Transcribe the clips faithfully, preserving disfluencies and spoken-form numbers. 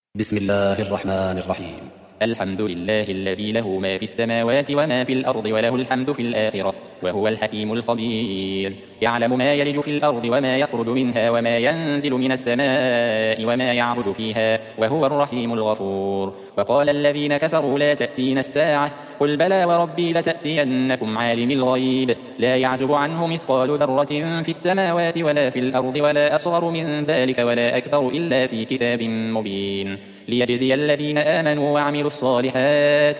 بسم الله الرحمن الرحيم. الحمد لله الذي له ما في السماوات وما في الأرض وله الحمد في الآخرة وهو الحكيم الخبير. يعلم ما يلج في الأرض وما يخرج منها وما ينزل من السماء وما يعرج فيها وهو الرحيم الغفور. وقال الذين كفروا لا تأتينا الساعة قل بلى وربي لتأتينكم عالم الغيب لا يعزب عنه مثقال ذرة في السماوات ولا في الأرض ولا أصغر من ذلك ولا أكبر إلا في كتاب مبين ليجزي الذين آمنوا وعملوا الصالحات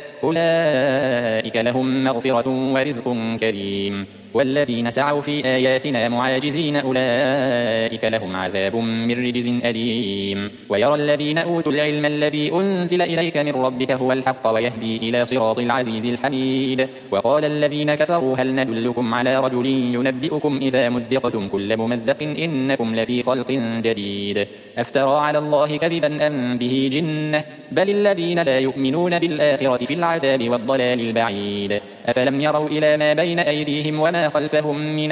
أولئك لهم مغفرة ورزق كريم. والذين سعوا في آياتنا معاجزين أولئك لهم عذاب من رجز أليم. ويرى الذين أوتوا العلم الذي أنزل إليك من ربك هو الحق ويهدي إلى صراط العزيز الحميد. وقال الذين كفروا هل ندلكم على رجل ينبئكم إذا مزقتم كل ممزق إنكم لفي خلق جديد أفترى على الله كذبا أم به جنة بل الذين لا يؤمنون بالآخرة في العذاب والضلال البعيد. أفلم يروا إلى ما بين أيديهم وما خلفهم من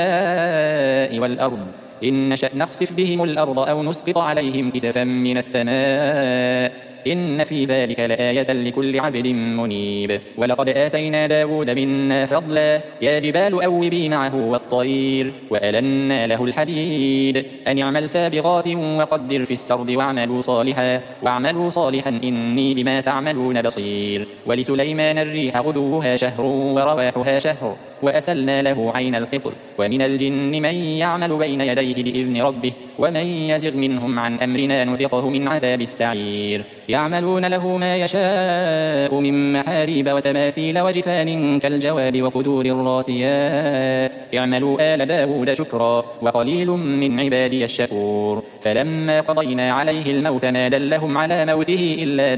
السماء والأرض إن نشأ نخسف بهم الأرض أو نسقط عليهم كسفا من السماء إن في ذلك لآية لكل عبد منيب. ولقد آتينا داود منا فضلا يا جبال أوبي معه والطير وألنا له الحديد أن اعمل سابغات وقدر في السرد واعملوا صالحا واعملوا صالحا إني بما تعملون بصير. ولسليمان الريح غدوها شهر ورواحها شهر وأسلنا له عين القطر ومن الجن من يعمل بين يديه بإذن ربه ومن يزغ منهم عن أمرنا نذقه من عذاب السعير. يعملون له ما يشاء من محاريب وتماثيل وجفان كالجواب وقدور الراسيات اعملوا آل داود شكرا وقليل من عبادي الشكور. فلما قضينا عليه الموت ما دلهم على موته إلا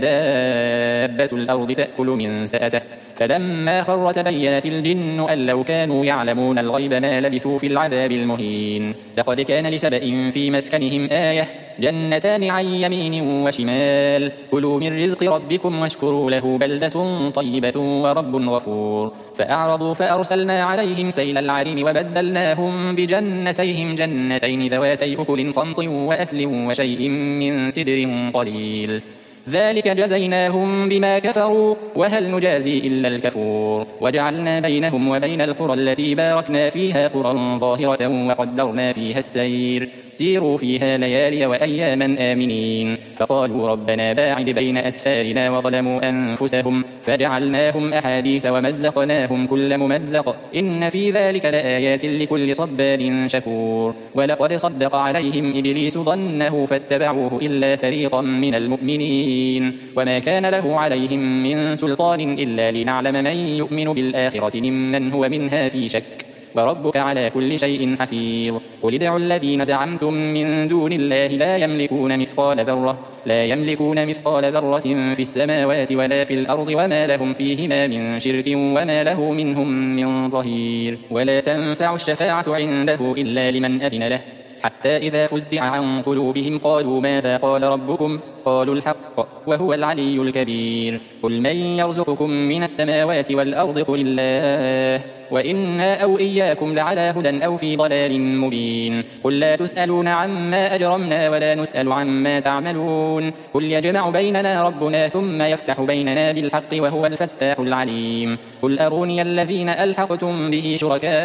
دابة الأرض تأكل من سأته فلما خر تبينت الجن أن لو كانوا يعلمون الغيب ما لبثوا في العذاب المهين. لقد كان لسبأ في مسكنهم آية جنتان عن يمين وشمال كلوا من رزق ربكم واشكروا له بلدة طيبة ورب غفور. فأعرضوا فأرسلنا عليهم سيل العرم وبدلناهم بجنتيهم جنتين ذواتي أكل خمط وأثل وشيء من سدر قليل ذلك جزيناهم بما كفروا وهل نجازي إلا الكفور. وجعلنا بينهم وبين القرى التي باركنا فيها قرى ظاهرة وقدرنا فيها السير سيروا فيها ليالي وأياما آمنين. فقالوا ربنا باعد بين أسفارنا وظلموا أنفسهم فجعلناهم أحاديث ومزقناهم كل ممزق إن في ذلك لآيات لكل صبار شكور. ولقد صدق عليهم إبليس ظنه فاتبعوه إلا فريقا من المؤمنين وما كان له عليهم من سلطان إلا لنعلم من يؤمن بالآخرة ممن هو منها في شك وربك على كل شيء حفيظ. قل ادعوا الذين زعمتم من دون الله لا يملكون مثقال ذرة لا يملكون مثقال ذرة في السماوات ولا في الأرض وما لهم فيهما من شرك وما له منهم من ظهير. ولا تنفع الشفاعة عنده إلا لمن أذن له حتى إذا فزع عن قلوبهم قالوا ماذا قال ربكم قالوا الحق وهو العلي الكبير. قل من يرزقكم من السماوات والأرض قل الله وإنا أو إياكم لعلى هدى أو في ضلال مبين. قل لا تسألون عما أجرمنا ولا نسأل عما تعملون قل يجمع بيننا ربنا ثم يفتح بيننا بالحق وهو الفتاح العليم. قل أروني الذين ألحقتم به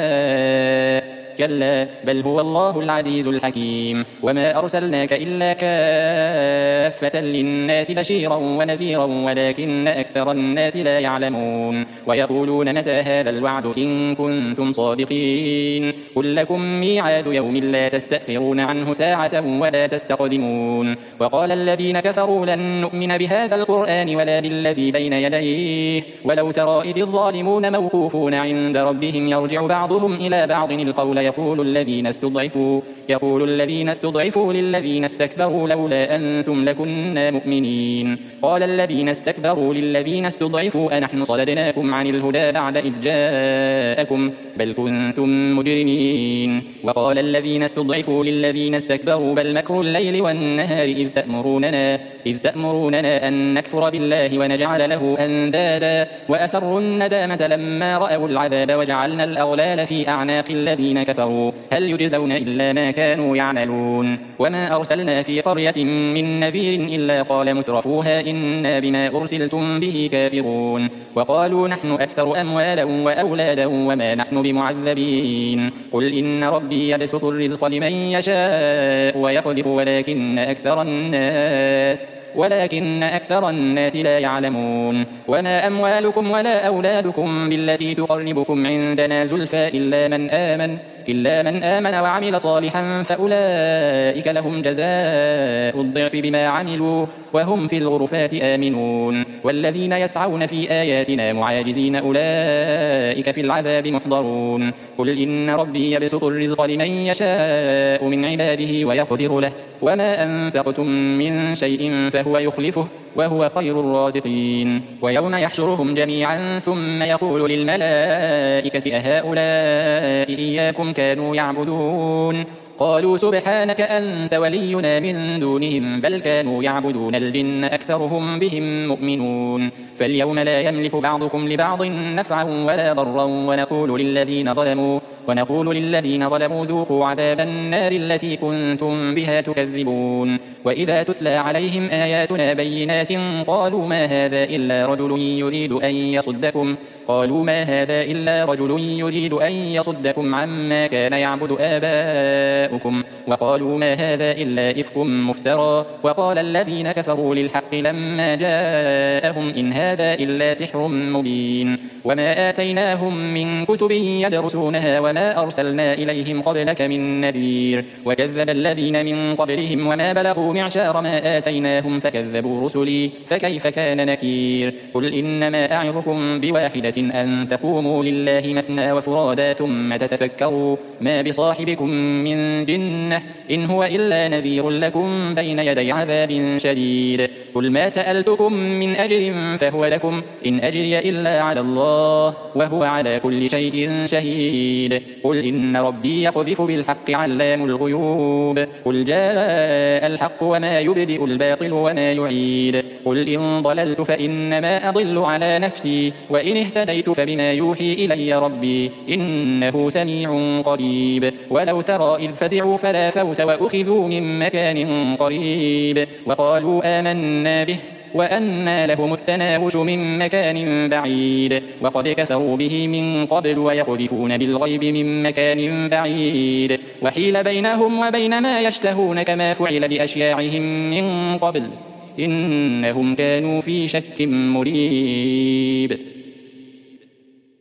شركاء كلا بل هو الله العزيز الحكيم. وما أرسلناك إلا كافة للناس بشيرا ونذيرا ولكن أكثر الناس لا يعلمون. ويقولون متى هذا الوعد إن كنتم صادقين قل لكم ميعاد يوم لا تستأخرون عنه ساعة ولا تستقدمون. وقال الذين كفروا لن نؤمن بهذا القرآن ولا بالذي بين يديه ولو ترى إذ الظالمون موقوفون عند ربهم يرجع بعضهم إلى بعض القول يقول الذين استضعفوا يقول الذين استضعفوا للذين استكبروا لولا أنتم لكنا مؤمنين. قال الذين استكبروا للذين استضعفوا أنحن صددناكم عن الهدى بعد إذ جاءكم بل كنتم مجرمين. وقال الذين استضعفوا للذين استكبروا بل مكر الليل والنهار إذ تأمروننا, إذ تأمروننا أن نكفر بالله ونجعل له أندادا وأسروا الندامة لما رأوا العذاب وجعلنا الأغلال في أعناق الذين كفروا هل يجزون إلا ما كانوا يعملون. وما أرسلنا في قرية من نذير إلا قال مترفوها إنا بما أرسلتم به كافرون. وقالوا نحن أكثر أموالا وأولادا وما نحن بمعذبين. قل إن ربي يبسط الرزق لمن يشاء ويقدر ولكن أكثر الناس ولكن أكثر الناس لا يعلمون. وما أموالكم ولا أولادكم بالتي تقربكم عندنا زلفى إلا من آمن إلا من آمن وعمل صالحا فأولئك لهم جزاء الضعف بما عملوا وهم في الغرفات آمنون. والذين يسعون في آياتنا معاجزين أولئك في العذاب محضرون. قل إن ربي يبسط الرزق لمن يشاء من عباده ويقدر له وما أنفقتم من شيء فهو يخلفه وهو خير الرازقين. ويوم يحشرهم جميعا ثم يقول للملائكة أهؤلاء إياكم كانوا يعبدون قالوا سبحانك أنت ولينا من دونهم بل كانوا يعبدون الجن أكثرهم بهم مؤمنون. فاليوم لا يملك بعضكم لبعض نفعا ولا ضرا ونقول للذين ظلموا ونقول للذين ظلموا ذوقوا عذاب النار التي كنتم بها تكذبون. وإذا تتلى عليهم آياتنا بينات قالوا ما هذا إلا رجل يريد أن يصدكم قالوا ما هذا إلا رجل يريد أن يصدكم عما كان يعبد آباؤكم وقالوا ما هذا إلا إفك مفترى. وقال الذين كفروا للحق لما جاءهم إن هذا إلا سحر مبين. وما آتيناهم من كتب يدرسونها وما أرسلنا إليهم قبلك من نذير. وكذب الذين من قبلهم وما بلغوا معشار ما آتيناهم فكذبوا رسلي فكيف كان نكير. قل إنما أعظكم بواحدة أن تقوموا لله مثنى وفرادا ثم تتفكروا ما بصاحبكم من جنة إن هو إلا نذير لكم بين يدي عذاب شديد. قل ما سألتكم من أجر فهو لكم إن أجري إلا على الله وهو على كل شيء شهيد. قل إن ربي يقذف بالحق علام الغيوب. قل جاء الحق وما يبدئ الباطل وما يعيد. قل إن ضللت فإنما أضل على نفسي وإن اهتديت فبما يوحي إلي ربي إنه سميع قريب. ولو ترى إذ فزعوا فلا فوت وأخذوا من مكان قريب وقالوا آمنا به وأنى لهم التناوش من مكان بعيد وقد كفروا به من قبل ويقذفون بالغيب من مكان بعيد وحيل بينهم وبين ما يشتهون كما فعل بأشياعهم من قبل إنهم كانوا في شك مريب.